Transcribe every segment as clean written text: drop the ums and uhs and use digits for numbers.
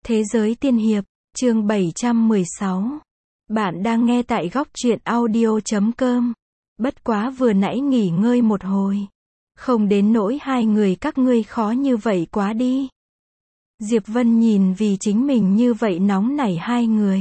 Thế giới tiên hiệp, chương 716. Bạn đang nghe tại góc truyện audio.com. Bất quá vừa nãy nghỉ ngơi một hồi. Không đến nỗi hai người các ngươi khó như vậy quá đi. Diệp Vân nhìn vì chính mình như vậy nóng nảy hai người.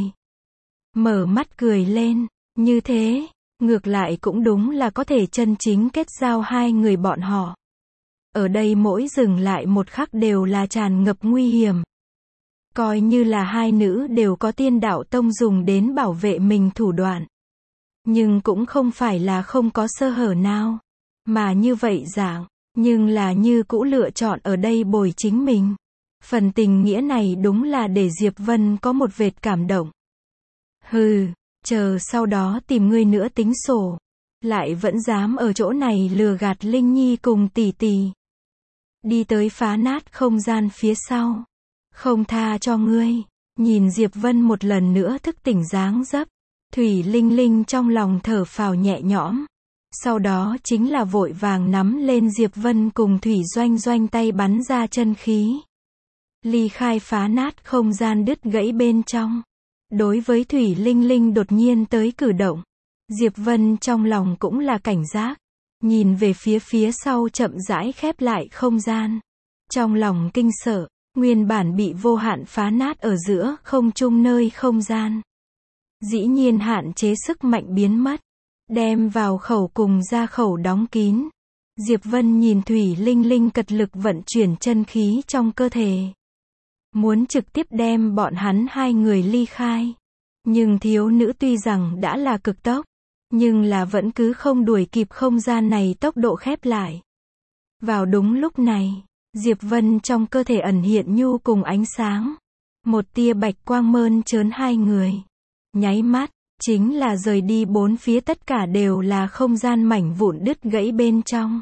Mở mắt cười lên, như thế, ngược lại cũng đúng là có thể chân chính kết giao hai người bọn họ. Ở đây mỗi dừng lại một khắc đều là tràn ngập nguy hiểm. Coi như là hai nữ đều có tiên đạo tông dùng đến bảo vệ mình thủ đoạn. Nhưng cũng không phải là không có sơ hở nào. Mà như vậy dạng, nhưng là như cũ lựa chọn ở đây bồi chính mình. Phần tình nghĩa này đúng là để Diệp Vân có một vệt cảm động. Hừ, chờ sau đó tìm ngươi nữa tính sổ. Lại vẫn dám ở chỗ này lừa gạt Linh Nhi cùng tỷ tỷ. Đi tới phá nát không gian phía sau. Không tha cho ngươi. Nhìn Diệp Vân một lần nữa thức tỉnh dáng dấp. Thủy Linh Linh trong lòng thở phào nhẹ nhõm. Sau đó chính là vội vàng nắm lên Diệp Vân cùng Thủy Doanh Doanh tay bắn ra chân khí. Ly khai phá nát không gian đứt gãy bên trong. Đối với Thủy Linh Linh đột nhiên tới cử động. Diệp Vân trong lòng cũng là cảnh giác. Nhìn về phía sau chậm rãi khép lại không gian. Trong lòng kinh sợ. Nguyên bản bị vô hạn phá nát ở giữa không trung nơi không gian. Dĩ nhiên hạn chế sức mạnh biến mất. Đem vào khẩu cùng ra khẩu đóng kín. Diệp Vân nhìn Thủy Linh Linh cật lực vận chuyển chân khí trong cơ thể. Muốn trực tiếp đem bọn hắn hai người ly khai. Nhưng thiếu nữ tuy rằng đã là cực tốc. Nhưng là vẫn cứ không đuổi kịp không gian này tốc độ khép lại. Vào đúng lúc này. Diệp Vân trong cơ thể ẩn hiện nhu cùng ánh sáng. Một tia bạch quang mơn trớn hai người. Nháy mắt, chính là rời đi bốn phía tất cả đều là không gian mảnh vụn đứt gãy bên trong.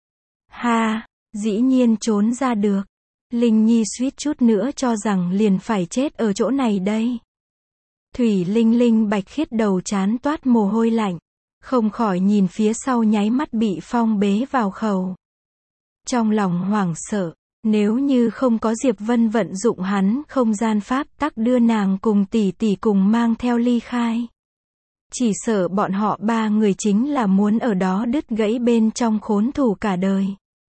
Ha, dĩ nhiên trốn ra được. Linh Nhi suýt chút nữa cho rằng liền phải chết ở chỗ này đây. Thủy Linh Linh bạch khiết đầu chán toát mồ hôi lạnh. Không khỏi nhìn phía sau nháy mắt bị phong bế vào khẩu. Trong lòng hoảng sợ, nếu như không có Diệp Vân vận dụng hắn không gian pháp tắc đưa nàng cùng tỷ tỷ cùng mang theo ly khai. Chỉ sợ bọn họ ba người chính là muốn ở đó đứt gãy bên trong khốn thủ cả đời.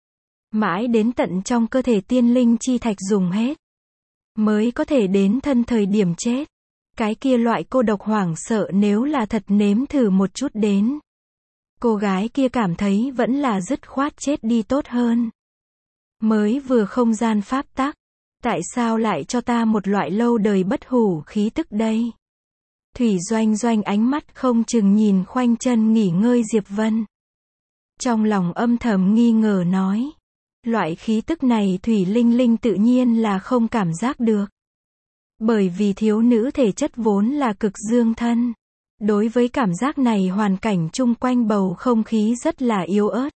Mãi đến tận trong cơ thể tiên linh chi thạch dùng hết. Mới có thể đến thân thời điểm chết. Cái kia loại cô độc hoảng sợ nếu là thật nếm thử một chút đến. Cô gái kia cảm thấy vẫn là dứt khoát chết đi tốt hơn. Mới vừa không gian pháp tắc. Tại sao lại cho ta một loại lâu đời bất hủ khí tức đây? Thủy Doanh Doanh ánh mắt không chừng nhìn khoanh chân nghỉ ngơi Diệp Vân. Trong lòng âm thầm nghi ngờ nói. Loại khí tức này Thủy Linh Linh tự nhiên là không cảm giác được. Bởi vì thiếu nữ thể chất vốn là cực dương thân. Đối với cảm giác này hoàn cảnh chung quanh bầu không khí rất là yếu ớt.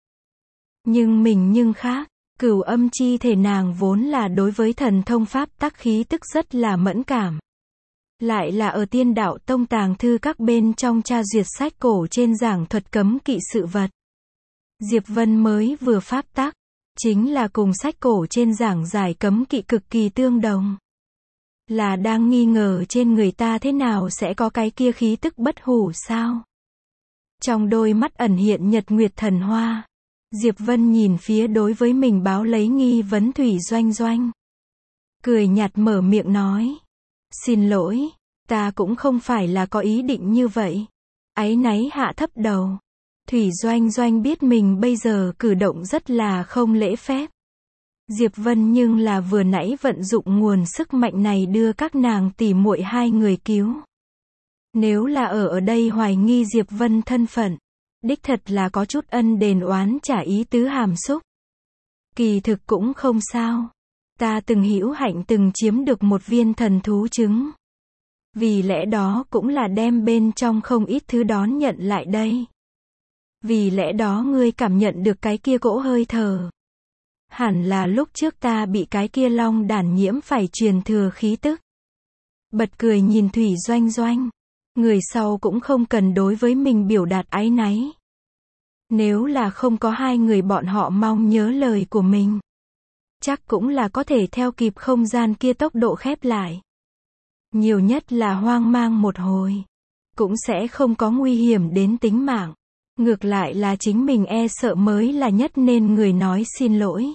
Nhưng khác, cửu âm chi thể nàng vốn là đối với thần thông pháp tắc khí tức rất là mẫn cảm. Lại là ở tiên đạo tông tàng thư các bên trong tra duyệt sách cổ trên giảng thuật cấm kỵ sự vật. Diệp Vân mới vừa pháp tắc, chính là cùng sách cổ trên giảng giải cấm kỵ cực kỳ tương đồng. Là đang nghi ngờ trên người ta thế nào sẽ có cái kia khí tức bất hủ sao? Trong đôi mắt ẩn hiện nhật nguyệt thần hoa. Diệp Vân nhìn phía đối với mình báo lấy nghi vấn Thủy Doanh Doanh. Cười nhạt mở miệng nói. Xin lỗi, ta cũng không phải là có ý định như vậy. Áy náy hạ thấp đầu. Thủy Doanh Doanh biết mình bây giờ cử động rất là không lễ phép. Diệp Vân nhưng là vừa nãy vận dụng nguồn sức mạnh này đưa các nàng tỉ muội hai người cứu. Nếu là ở đây hoài nghi Diệp Vân thân phận, đích thật là có chút ân đền oán trả ý tứ hàm xúc. Kỳ thực cũng không sao. Ta từng hữu hạnh từng chiếm được một viên thần thú trứng. Vì lẽ đó cũng là đem bên trong không ít thứ đón nhận lại đây. Vì lẽ đó ngươi cảm nhận được cái kia cỗ hơi thở. Hẳn là lúc trước ta bị cái kia long đản nhiễm phải truyền thừa khí tức. Bật cười nhìn Thủy Doanh Doanh. Người sau cũng không cần đối với mình biểu đạt áy náy. Nếu là không có hai người bọn họ mong nhớ lời của mình. chắc cũng là có thể theo kịp không gian kia tốc độ khép lại. Nhiều nhất là hoang mang một hồi. Cũng sẽ không có nguy hiểm đến tính mạng. Ngược lại là chính mình e sợ mới là nhất nên người nói xin lỗi.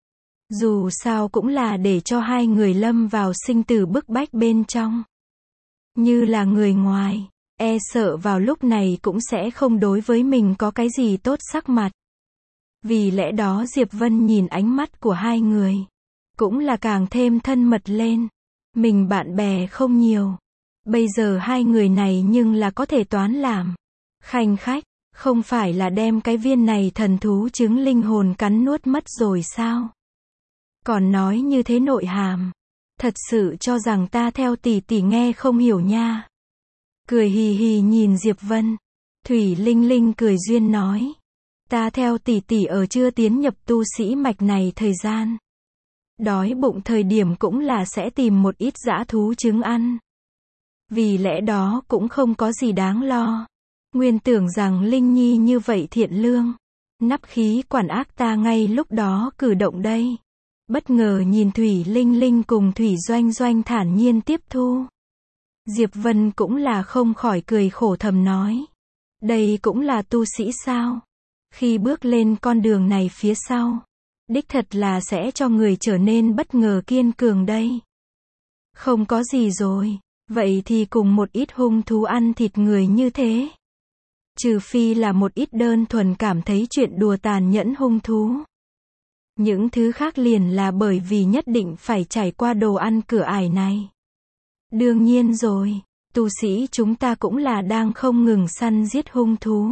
Dù sao cũng là để cho hai người lâm vào sinh tử bức bách bên trong. Như là người ngoài, e sợ vào lúc này cũng sẽ không đối với mình có cái gì tốt sắc mặt. Vì lẽ đó Diệp Vân nhìn ánh mắt của hai người, cũng là càng thêm thân mật lên. Mình bạn bè không nhiều. Bây giờ hai người này nhưng là có thể toán làm. Khanh khách, không phải là đem cái viên này thần thú trứng linh hồn cắn nuốt mất rồi sao? Còn nói như thế nội hàm. Thật sự cho rằng ta theo tỷ tỷ nghe không hiểu nha. Cười hì hì nhìn Diệp Vân. Thủy Linh Linh cười duyên nói. Ta theo tỷ tỷ ở chưa tiến nhập tu sĩ mạch này thời gian. Đói bụng thời điểm cũng là sẽ tìm một ít dã thú trứng ăn. Vì lẽ đó cũng không có gì đáng lo. Nguyên tưởng rằng Linh Nhi như vậy thiện lương. Nắp khí quản ác ta ngay lúc đó cử động đây. Bất ngờ nhìn Thủy Linh Linh cùng Thủy Doanh Doanh thản nhiên tiếp thu. Diệp Vân cũng là không khỏi cười khổ thầm nói. Đây cũng là tu sĩ sao? Khi bước lên con đường này phía sau, đích thật là sẽ cho người trở nên bất ngờ kiên cường đây. Không có gì rồi, vậy thì cùng một ít hung thú ăn thịt người như thế. Trừ phi là một ít đơn thuần cảm thấy chuyện đùa tàn nhẫn hung thú. Những thứ khác liền là bởi vì nhất định phải trải qua đồ ăn cửa ải này. Đương nhiên rồi, tu sĩ chúng ta cũng là đang không ngừng săn giết hung thú.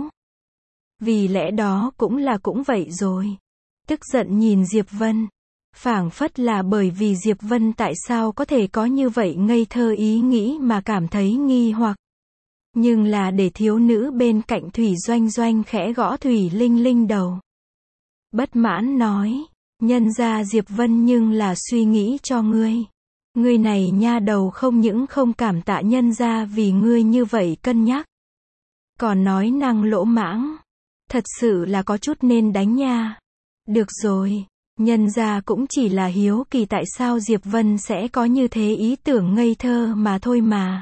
Vì lẽ đó cũng vậy rồi. Tức giận nhìn Diệp Vân. Phảng phất là bởi vì Diệp Vân tại sao có thể có như vậy ngây thơ ý nghĩ mà cảm thấy nghi hoặc. Nhưng là để thiếu nữ bên cạnh Thủy Doanh Doanh khẽ gõ Thủy Linh Linh đầu. Bất mãn nói, nhân ra Diệp Vân nhưng là suy nghĩ cho ngươi. Ngươi này nha đầu không những không cảm tạ nhân ra vì ngươi như vậy cân nhắc. Còn nói năng lỗ mãng. Thật sự là có chút nên đánh nha. Được rồi, nhân ra cũng chỉ là hiếu kỳ tại sao Diệp Vân sẽ có như thế ý tưởng ngây thơ mà thôi mà.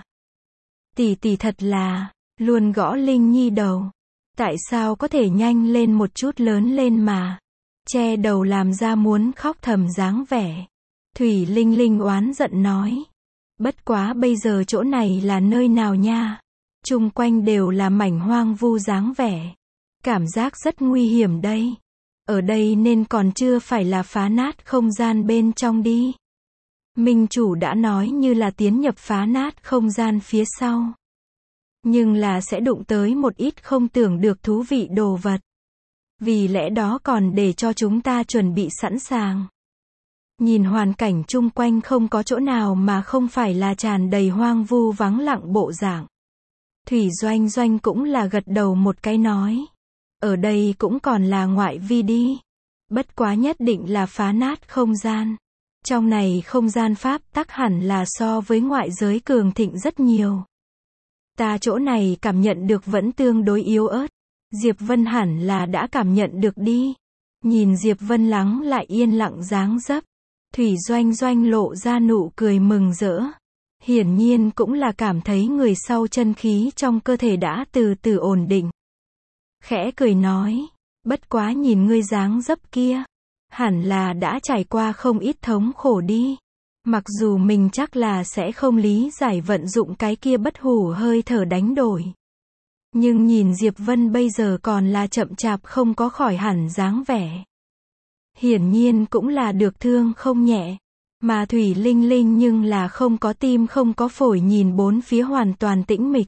Tỷ tỷ thật là, luôn gõ Linh Nhi đầu. Tại sao có thể nhanh lên một chút lớn lên mà. Che đầu làm ra muốn khóc thầm dáng vẻ. Thủy Linh Linh oán giận nói. Bất quá bây giờ chỗ này là nơi nào nha. Chung quanh đều là mảnh hoang vu dáng vẻ. Cảm giác rất nguy hiểm đây. Ở đây nên còn chưa phải là phá nát không gian bên trong đi. Minh chủ đã nói như là tiến nhập phá nát không gian phía sau. Nhưng là sẽ đụng tới một ít không tưởng được thú vị đồ vật. Vì lẽ đó còn để cho chúng ta chuẩn bị sẵn sàng. Nhìn hoàn cảnh chung quanh không có chỗ nào mà không phải là tràn đầy hoang vu vắng lặng bộ dạng. Thủy Doanh Doanh cũng là gật đầu một cái nói. Ở đây cũng còn là ngoại vi đi. Bất quá nhất định là phá nát không gian. Trong này không gian pháp tắc hẳn là so với ngoại giới cường thịnh rất nhiều. Ta chỗ này cảm nhận được vẫn tương đối yếu ớt. Diệp Vân hẳn là đã cảm nhận được đi. Nhìn Diệp Vân lắng lại yên lặng dáng dấp. Thủy Doanh Doanh lộ ra nụ cười mừng rỡ. Hiển nhiên cũng là cảm thấy người sau chân khí trong cơ thể đã từ từ ổn định. Khẽ cười nói, bất quá nhìn ngươi dáng dấp kia, hẳn là đã trải qua không ít thống khổ đi. Mặc dù mình chắc là sẽ không lý giải vận dụng cái kia bất hủ hơi thở đánh đổi. Nhưng nhìn Diệp Vân bây giờ còn là chậm chạp không có khỏi hẳn dáng vẻ. Hiển nhiên cũng là được thương không nhẹ. Mà Thủy Linh Linh nhưng là không có tim không có phổi nhìn bốn phía hoàn toàn tĩnh mịch.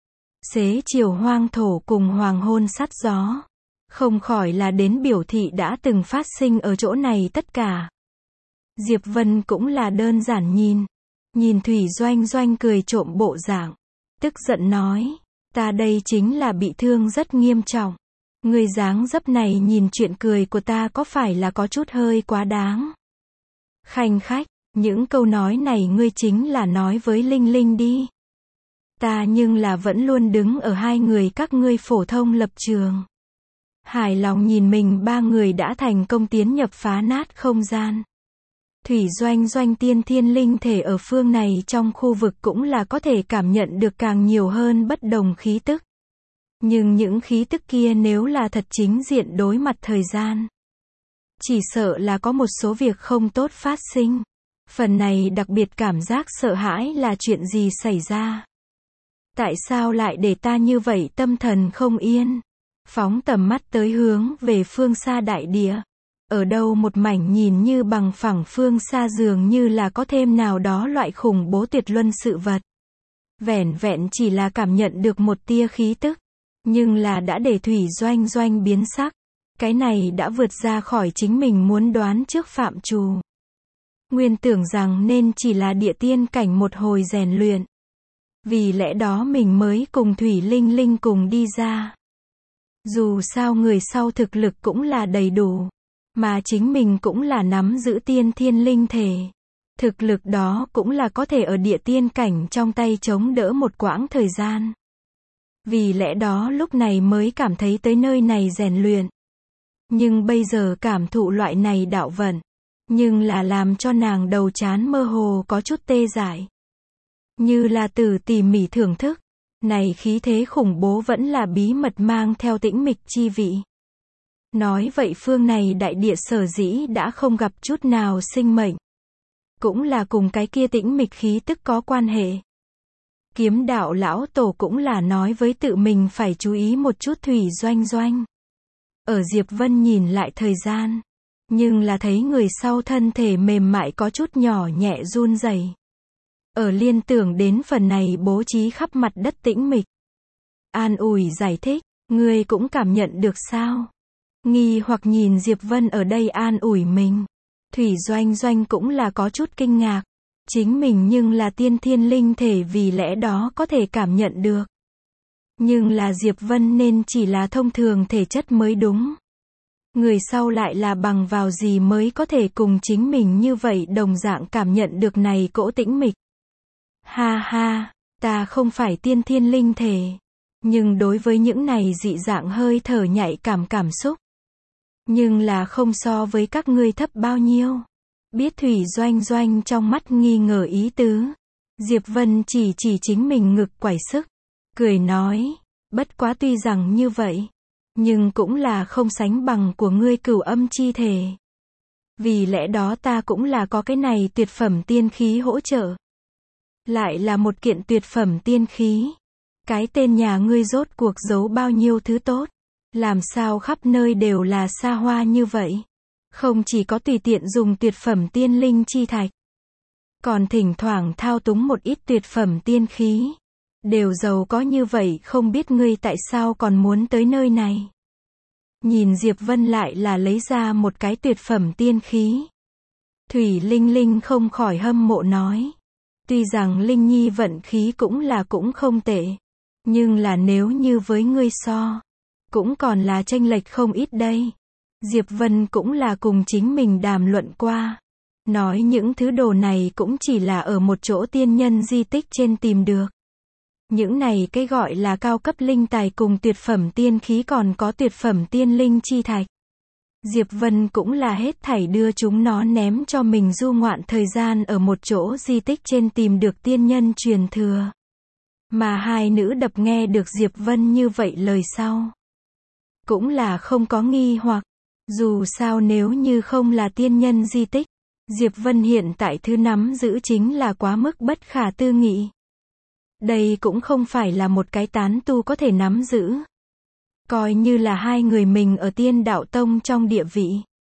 Xế chiều hoang thổ cùng hoàng hôn sắt gió. Không khỏi là đến biểu thị đã từng phát sinh ở chỗ này tất cả. Diệp Vân cũng là đơn giản nhìn. Nhìn Thủy Doanh Doanh cười trộm bộ dạng. Tức giận nói. Ta đây chính là bị thương rất nghiêm trọng. Người dáng dấp này nhìn chuyện cười của ta có phải là có chút hơi quá đáng. Khanh khách, những câu nói này ngươi chính là nói với Linh Linh đi. Ta nhưng là vẫn luôn đứng ở hai người các ngươi phổ thông lập trường. Hài lòng nhìn mình ba người đã thành công tiến nhập phá nát không gian. Thủy Doanh Doanh tiên thiên linh thể ở phương này trong khu vực cũng là có thể cảm nhận được càng nhiều hơn bất đồng khí tức. Nhưng những khí tức kia nếu là thật chính diện đối mặt thời gian, chỉ sợ là có một số việc không tốt phát sinh. Phần này đặc biệt cảm giác sợ hãi là chuyện gì xảy ra? Tại sao lại để ta như vậy tâm thần không yên? Phóng tầm mắt tới hướng về phương xa đại địa. Ở đâu một mảnh nhìn như bằng phẳng phương xa dường như là có thêm nào đó loại khủng bố tuyệt luân sự vật. Vẻn vẹn chỉ là cảm nhận được một tia khí tức. Nhưng là đã để Thủy Doanh Doanh biến sắc. Cái này đã vượt ra khỏi chính mình muốn đoán trước phạm trù. Nguyên tưởng rằng nên chỉ là địa tiên cảnh một hồi rèn luyện. Vì lẽ đó mình mới cùng Thủy Linh Linh cùng đi ra. Dù sao người sau thực lực cũng là đầy đủ. Mà chính mình cũng là nắm giữ tiên thiên linh thể. Thực lực đó cũng là có thể ở địa tiên cảnh trong tay chống đỡ một quãng thời gian. Vì lẽ đó lúc này mới cảm thấy tới nơi này rèn luyện. Nhưng bây giờ cảm thụ loại này đạo vận. Nhưng là làm cho nàng đầu trán mơ hồ có chút tê dại. Như là từ tỉ mỉ thưởng thức. Này khí thế khủng bố vẫn là bí mật mang theo tĩnh mịch chi vị. Nói vậy phương này đại địa sở dĩ đã không gặp chút nào sinh mệnh. Cũng là cùng cái kia tĩnh mịch khí tức có quan hệ. Kiếm đạo lão tổ cũng là nói với tự mình phải chú ý một chút Thủy Doanh Doanh. Ở Diệp Vân nhìn lại thời gian. Nhưng là thấy người sau thân thể mềm mại có chút nhỏ nhẹ run rẩy. Ở liên tưởng đến phần này bố trí khắp mặt đất tĩnh mịch. An ủi giải thích, ngươi cũng cảm nhận được sao? Nghi hoặc nhìn Diệp Vân ở đây an ủi mình. Thủy Doanh Doanh cũng là có chút kinh ngạc. Chính mình nhưng là tiên thiên linh thể vì lẽ đó có thể cảm nhận được. Nhưng là Diệp Vân nên chỉ là thông thường thể chất mới đúng. Người sau lại là bằng vào gì mới có thể cùng chính mình như vậy đồng dạng cảm nhận được này cỗ tĩnh mịch. Ha ha, ta không phải tiên thiên linh thể. Nhưng đối với những này dị dạng hơi thở nhạy cảm xúc. Nhưng là không so với các ngươi thấp bao nhiêu. Biết Thủy Doanh Doanh trong mắt nghi ngờ ý tứ. Diệp Vân chỉ chính mình ngực quẩy sức. Cười nói, bất quá tuy rằng như vậy. Nhưng cũng là không sánh bằng của ngươi cửu âm chi thể. Vì lẽ đó ta cũng là có cái này tuyệt phẩm tiên khí hỗ trợ. Lại là một kiện tuyệt phẩm tiên khí. Cái tên nhà ngươi rốt cuộc giấu bao nhiêu thứ tốt. Làm sao khắp nơi đều là xa hoa như vậy. Không chỉ có tùy tiện dùng tuyệt phẩm tiên linh chi thạch. Còn thỉnh thoảng thao túng một ít tuyệt phẩm tiên khí. Đều giàu có như vậy không biết ngươi tại sao còn muốn tới nơi này. Nhìn Diệp Vân lại là lấy ra một cái tuyệt phẩm tiên khí. Thủy Linh Linh không khỏi hâm mộ nói. Tuy rằng Linh Nhi vận khí cũng không tệ. Nhưng là nếu như với ngươi so. Cũng còn là chênh lệch không ít đây. Diệp Vân cũng là cùng chính mình đàm luận qua. Nói những thứ đồ này cũng chỉ là ở một chỗ tiên nhân di tích trên tìm được. Những này cái gọi là cao cấp linh tài cùng tuyệt phẩm tiên khí còn có tuyệt phẩm tiên linh chi thạch. Diệp Vân cũng là hết thảy đưa chúng nó ném cho mình du ngoạn thời gian ở một chỗ di tích trên tìm được tiên nhân truyền thừa. Mà hai nữ đập nghe được Diệp Vân như vậy lời sau. Cũng là không có nghi hoặc. Dù sao nếu như không là tiên nhân di tích. Diệp Vân hiện tại thứ nắm giữ chính là quá mức bất khả tư nghị. Đây cũng không phải là một cái tán tu có thể nắm giữ. Coi như là hai người mình ở Tiên Đạo Tông trong địa vị.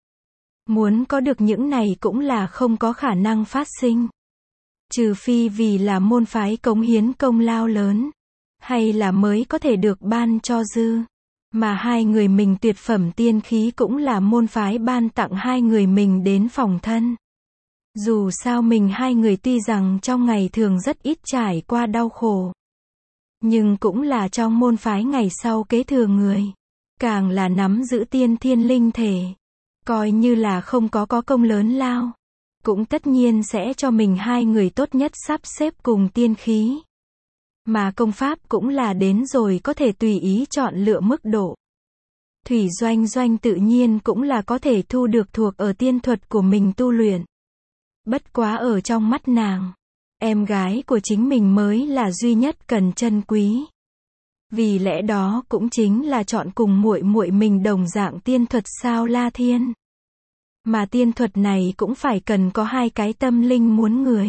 Muốn có được những này cũng là không có khả năng phát sinh. Trừ phi vì là môn phái cống hiến công lao lớn. Hay là mới có thể được ban cho dư. Mà hai người mình tuyệt phẩm tiên khí cũng là môn phái ban tặng hai người mình đến phòng thân. Dù sao mình hai người tuy rằng trong ngày thường rất ít trải qua đau khổ. Nhưng cũng là trong môn phái ngày sau kế thừa người. Càng là nắm giữ tiên thiên linh thể. Coi như là không có công lớn lao. Cũng tất nhiên sẽ cho mình hai người tốt nhất sắp xếp cùng tiên khí. Mà công pháp cũng là đến rồi có thể tùy ý chọn lựa mức độ. Thủy Doanh Doanh tự nhiên cũng là có thể thu được thuộc ở tiên thuật của mình tu luyện. Bất quá ở trong mắt nàng, em gái của chính mình mới là duy nhất cần trân quý. Vì lẽ đó cũng chính là chọn cùng muội muội mình đồng dạng tiên thuật sao La Thiên. Mà tiên thuật này cũng phải cần có hai cái tâm linh muốn người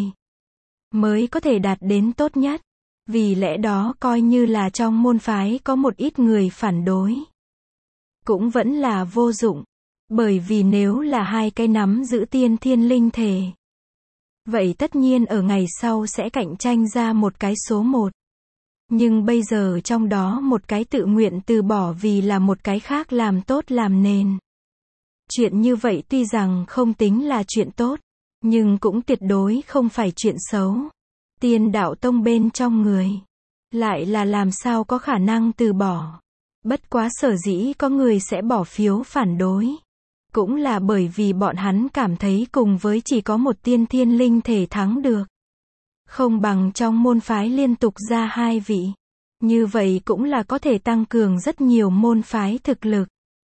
mới có thể đạt đến tốt nhất. Vì lẽ đó coi như là trong môn phái có một ít người phản đối, cũng vẫn là vô dụng. Bởi vì nếu là hai cái nắm giữ tiên thiên linh thể, vậy tất nhiên ở ngày sau sẽ cạnh tranh ra một cái số một. Nhưng bây giờ trong đó một cái tự nguyện từ bỏ vì là một cái khác làm tốt làm nền. Chuyện như vậy tuy rằng không tính là chuyện tốt, nhưng cũng tuyệt đối không phải chuyện xấu. Tiên đạo tông bên trong người, lại là làm sao có khả năng từ bỏ. Bất quá sở dĩ có người sẽ bỏ phiếu phản đối, cũng là bởi vì bọn hắn cảm thấy cùng với chỉ có một tiên thiên linh thể thắng được, không bằng trong môn phái liên tục ra hai vị. Như vậy cũng là có thể tăng cường rất nhiều môn phái thực lực,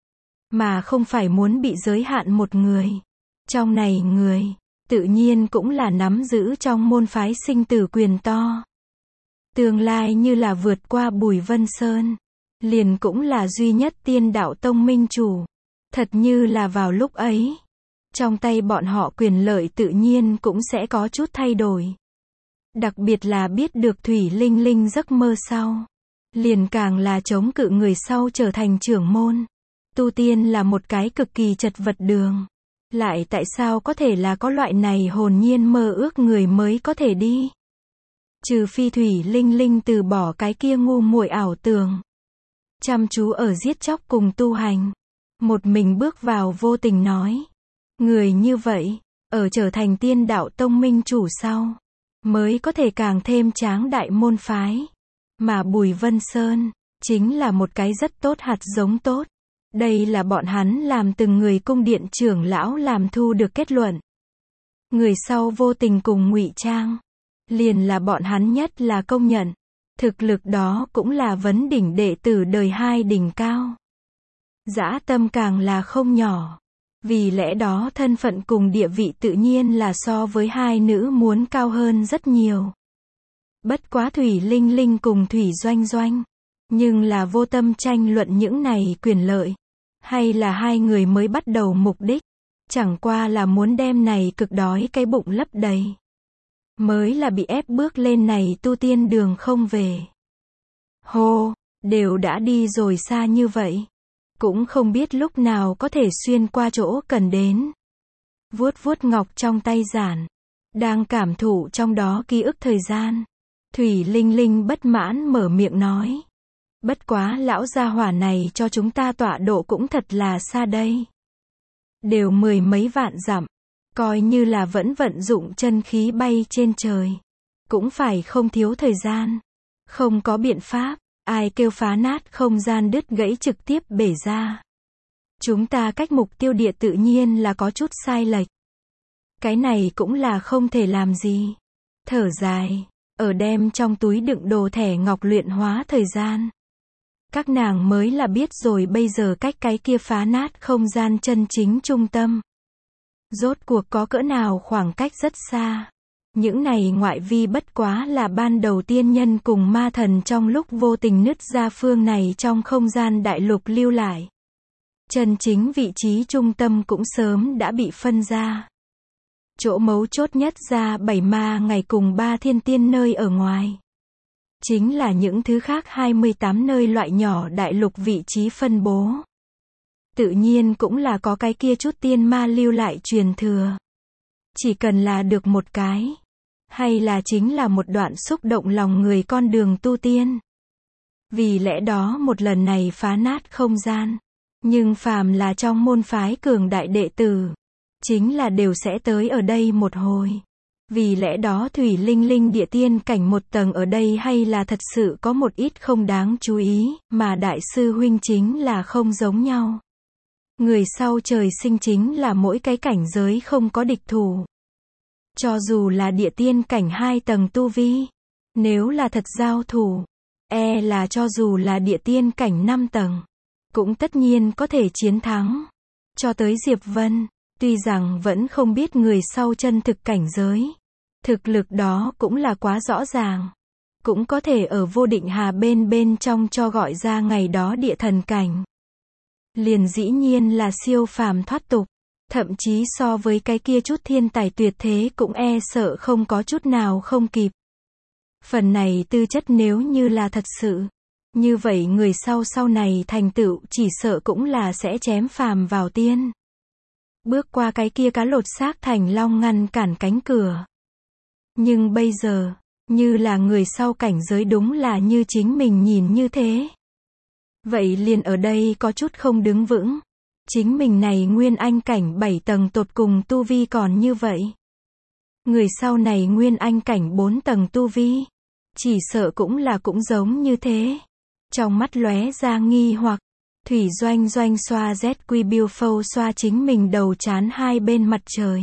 mà không phải muốn bị giới hạn một người. Trong này người, tự nhiên cũng là nắm giữ trong môn phái sinh tử quyền to. Tương lai như là vượt qua Bùi Vân Sơn, liền cũng là duy nhất tiên đạo tông minh chủ. Thật như là vào lúc ấy, trong tay bọn họ quyền lợi tự nhiên cũng sẽ có chút thay đổi. Đặc biệt là biết được Thủy Linh Linh giấc mơ sau, liền càng là chống cự người sau trở thành trưởng môn. Tu tiên là một cái cực kỳ chật vật đường. Lại tại sao có thể là có loại này hồn nhiên mơ ước người mới có thể đi? Trừ phi Thủy Linh Linh từ bỏ cái kia ngu muội ảo tưởng, chăm chú ở giết chóc cùng tu hành, một mình bước vào vô tình nói. Người như vậy, ở trở thành tiên đạo tông minh chủ sau, mới có thể càng thêm tráng đại môn phái. Mà Bùi Vân Sơn, chính là một cái rất tốt hạt giống tốt. Đây là bọn hắn làm từng người cung điện trưởng lão làm thu được kết luận. Người sau vô tình cùng ngụy trang, liền là bọn hắn nhất là công nhận. Thực lực đó cũng là vấn đỉnh đệ tử đời hai đỉnh cao. Dã tâm càng là không nhỏ. Vì lẽ đó thân phận cùng địa vị tự nhiên là so với hai nữ muốn cao hơn rất nhiều. Bất quá Thủy Linh Linh cùng Thủy Doanh Doanh, nhưng là vô tâm tranh luận những này quyền lợi. Hay là hai người mới bắt đầu mục đích, chẳng qua là muốn đem này cực đói cái bụng lấp đầy. Mới là bị ép bước lên này tu tiên đường không về. Hô, đều đã đi rồi xa như vậy, cũng không biết lúc nào có thể xuyên qua chỗ cần đến. Vuốt vuốt ngọc trong tay giản, đang cảm thụ trong đó ký ức thời gian. Thủy Linh Linh bất mãn mở miệng nói. Bất quá lão gia hỏa này cho chúng ta tọa độ cũng thật là xa đây. Đều 10 mấy vạn dặm, coi như là vẫn vận dụng chân khí bay trên trời. Cũng phải không thiếu thời gian. Không có biện pháp, ai kêu phá nát không gian đứt gãy trực tiếp bể ra. Chúng ta cách mục tiêu địa tự nhiên là có chút sai lệch. Cái này cũng là không thể làm gì. Thở dài, ở đem trong túi đựng đồ thẻ ngọc luyện hóa thời gian. Các nàng mới là biết rồi bây giờ cách cái kia phá nát không gian chân chính trung tâm. Rốt cuộc có cỡ nào khoảng cách rất xa. Những này ngoại vi bất quá là ban đầu tiên nhân cùng ma thần trong lúc vô tình nứt ra phương này trong không gian đại lục lưu lại. Chân chính vị trí trung tâm cũng sớm đã bị phân ra. Chỗ mấu chốt nhất ra 7 ma ngày cùng 3 thiên tiên nơi ở ngoài. Chính là những thứ khác 28 nơi loại nhỏ đại lục vị trí phân bố. Tự nhiên cũng là có cái kia chút tiên ma lưu lại truyền thừa. Chỉ cần là được một cái, hay là chính là một đoạn xúc động lòng người con đường tu tiên. Vì lẽ đó một lần này phá nát không gian, nhưng phàm là trong môn phái cường đại đệ tử, chính là đều sẽ tới ở đây một hồi. Vì lẽ đó Thủy Linh Linh địa tiên cảnh một tầng ở đây hay là thật sự có một ít không đáng chú ý, mà đại sư huynh chính là không giống nhau. Người sau trời sinh chính là mỗi cái cảnh giới không có địch thủ. Cho dù là địa tiên cảnh 2 tầng tu vi, nếu là thật giao thủ, là cho dù là địa tiên cảnh 5 tầng, cũng tất nhiên có thể chiến thắng. Cho tới Diệp Vân, Tuy rằng vẫn không biết người sau chân thực cảnh giới. Thực lực đó cũng là quá rõ ràng. Cũng có thể ở vô định hà bên trong cho gọi ra ngày đó địa thần cảnh. Liền dĩ nhiên là siêu phàm thoát tục. Thậm chí so với cái kia chút thiên tài tuyệt thế cũng e sợ không có chút nào không kịp. Phần này tư chất nếu như là thật sự. Như vậy người sau này thành tựu chỉ sợ cũng là sẽ chém phàm vào tiên. Bước qua cái kia cá lột xác thành long ngăn cản cánh cửa. Nhưng bây giờ, như là người sau cảnh giới đúng là như chính mình nhìn như thế. Vậy liền ở đây có chút không đứng vững. Chính mình này nguyên anh cảnh 7 tầng tột cùng tu vi còn như vậy. Người sau này nguyên anh cảnh 4 tầng tu vi. Chỉ sợ cũng giống như thế. Trong mắt lóe ra nghi hoặc. Thủy Doanh Doanh xoa ZQ Beaufort xoa chính mình đầu trán hai bên mặt trời.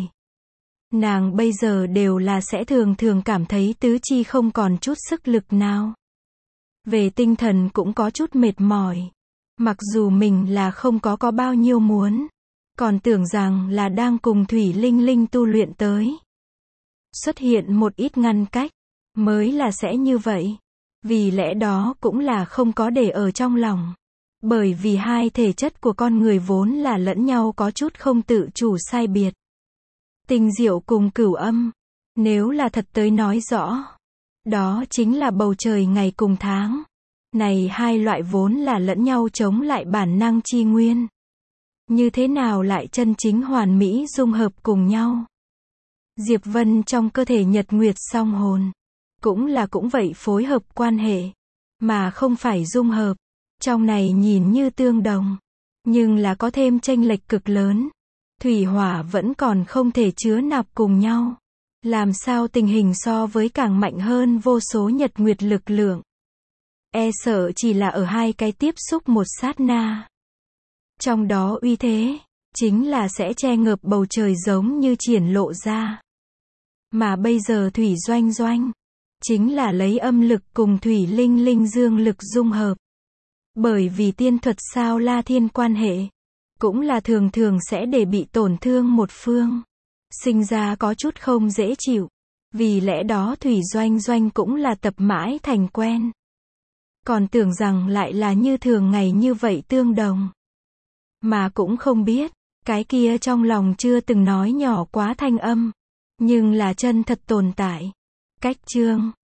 Nàng bây giờ đều là sẽ thường cảm thấy tứ chi không còn chút sức lực nào. Về tinh thần cũng có chút mệt mỏi. Mặc dù mình là không có bao nhiêu muốn. Còn tưởng rằng là đang cùng Thủy Linh Linh tu luyện tới. Xuất hiện một ít ngăn cách. Mới là sẽ như vậy. Vì lẽ đó cũng là không có để ở trong lòng. Bởi vì hai thể chất của con người vốn là lẫn nhau có chút không tự chủ sai biệt. Tinh diệu cùng cửu âm. Nếu là thật tới nói rõ. Đó chính là bầu trời ngày cùng tháng. Này hai loại vốn là lẫn nhau chống lại bản năng chi nguyên. Như thế nào lại chân chính hoàn mỹ dung hợp cùng nhau. Diệp Vân trong cơ thể nhật nguyệt song hồn. Cũng vậy phối hợp quan hệ. Mà không phải dung hợp. Trong này nhìn như tương đồng. Nhưng là có thêm chênh lệch cực lớn. Thủy hỏa vẫn còn không thể chứa nạp cùng nhau. Làm sao tình hình so với càng mạnh hơn vô số nhật nguyệt lực lượng. E sợ chỉ là ở hai cái tiếp xúc một sát na. Trong đó uy thế, chính là sẽ che ngợp bầu trời giống như triển lộ ra. Mà bây giờ Thủy Doanh Doanh, chính là lấy âm lực cùng Thủy Linh Linh dương lực dung hợp. Bởi vì tiên thuật sao La Thiên quan hệ, cũng là thường sẽ để bị tổn thương một phương. Sinh ra có chút không dễ chịu. Vì lẽ đó Thủy Doanh Doanh cũng là tập mãi thành quen. Còn tưởng rằng lại là như thường ngày như vậy tương đồng. Mà cũng không biết, cái kia trong lòng chưa từng nói nhỏ quá thanh âm. Nhưng là chân thật tồn tại. Cách chương